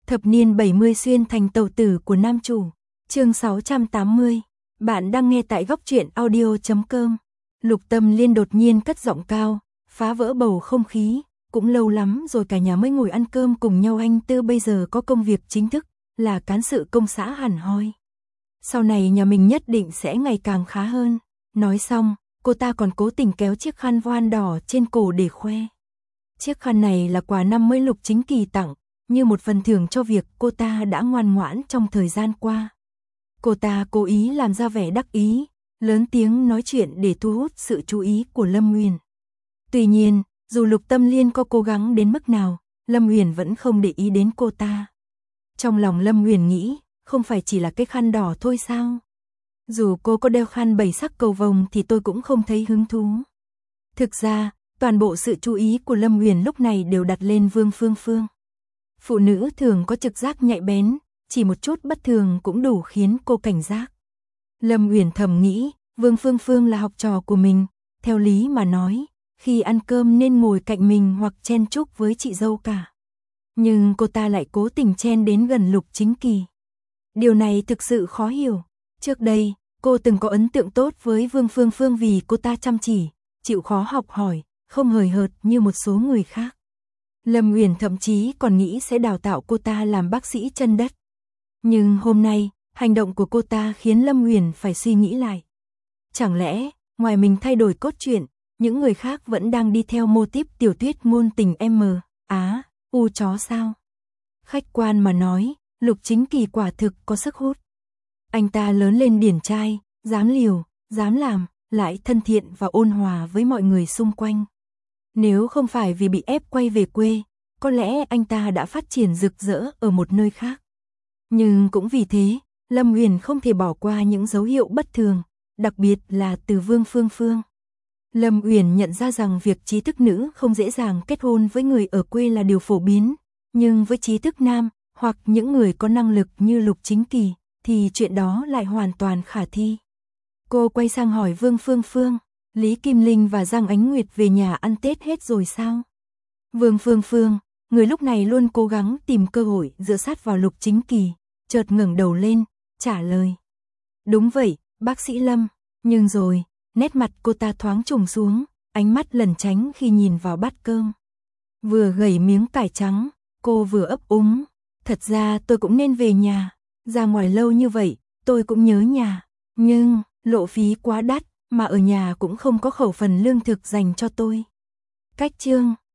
Thập niên 70 xuyên thành tàu tử của nam chủ. Chương 680. Bạn đang nghe tại góc truyện audio.com. Lục Tâm Liên đột nhiên cất giọng cao, phá vỡ bầu không khí. Cũng lâu lắm rồi cả nhà mới ngồi ăn cơm cùng nhau, anh Tư bây giờ có công việc chính thức, là cán sự công xã hẳn hoi. Sau này nhà mình nhất định sẽ ngày càng khá hơn. Nói xong, cô ta còn cố tình kéo chiếc khăn voan đỏ trên cổ để khoe. Chiếc khăn này là quà năm mới Lục Chính Kỳ tặng, như một phần thưởng cho việc cô ta đã ngoan ngoãn trong thời gian qua. Cô ta cố ý làm ra vẻ đắc ý, lớn tiếng nói chuyện để thu hút sự chú ý của Lâm Uyển. Tuy nhiên, dù Lục Tâm Liên có cố gắng đến mức nào, Lâm Uyển vẫn không để ý đến cô ta. Trong lòng Lâm Uyển nghĩ, không phải chỉ là cái khăn đỏ thôi sao? Dù cô có đeo khăn 7 sắc cầu vồng thì tôi cũng không thấy hứng thú. Thực ra, toàn bộ sự chú ý của Lâm Uyển lúc này đều đặt lên Vương Phương Phương. Phụ nữ thường có trực giác nhạy bén, chỉ một chút bất thường cũng đủ khiến cô cảnh giác. Lâm Uyển thầm nghĩ, Vương Phương Phương là học trò của mình, theo lý mà nói, khi ăn cơm nên ngồi cạnh mình hoặc chen chúc với chị dâu cả. Nhưng cô ta lại cố tình chen đến gần Lục Chính Kỳ. Điều này thực sự khó hiểu. Trước đây, cô từng có ấn tượng tốt với Vương Phương Phương vì cô ta chăm chỉ, chịu khó học hỏi, không hời hợt như một số người khác. Lâm Uyển thậm chí còn nghĩ sẽ đào tạo cô ta làm bác sĩ chân đất. Nhưng hôm nay, hành động của cô ta khiến Lâm Uyển phải suy nghĩ lại. Chẳng lẽ, ngoài mình thay đổi cốt truyện, những người khác vẫn đang đi theo mô típ tiểu thuyết ngôn tình U chó sao? Khách quan mà nói, Lục Chính Kỳ quả thực có sức hút. Anh ta lớn lên điển trai, dám liều, dám làm, lại thân thiện và ôn hòa với mọi người xung quanh. Nếu không phải vì bị ép quay về quê, có lẽ anh ta đã phát triển rực rỡ ở một nơi khác. Nhưng cũng vì thế, Lâm Uyển không thể bỏ qua những dấu hiệu bất thường, đặc biệt là từ Vương Phương Phương. Lâm Uyển nhận ra rằng việc trí thức nữ không dễ dàng kết hôn với người ở quê là điều phổ biến, nhưng với trí thức nam, hoặc những người có năng lực như Lục Chính Kỳ, thì chuyện đó lại hoàn toàn khả thi. Cô quay sang hỏi Vương Phương Phương, Lý Kim Linh và Giang Ánh Nguyệt về nhà ăn Tết hết rồi sao? Vương Phương Phương, người lúc này luôn cố gắng tìm cơ hội dựa sát vào Lục Chính Kỳ, chợt ngẩng đầu lên, trả lời. Đúng vậy, bác sĩ Lâm, nhưng rồi, nét mặt cô ta thoáng trùng xuống, ánh mắt lẩn tránh khi nhìn vào bát cơm. Vừa gẩy miếng cải trắng, cô vừa ấp úng, thật ra tôi cũng nên về nhà, ra ngoài lâu như vậy, tôi cũng nhớ nhà, nhưng lộ phí quá đắt, mà ở nhà cũng không có khẩu phần lương thực dành cho tôi. Cách chương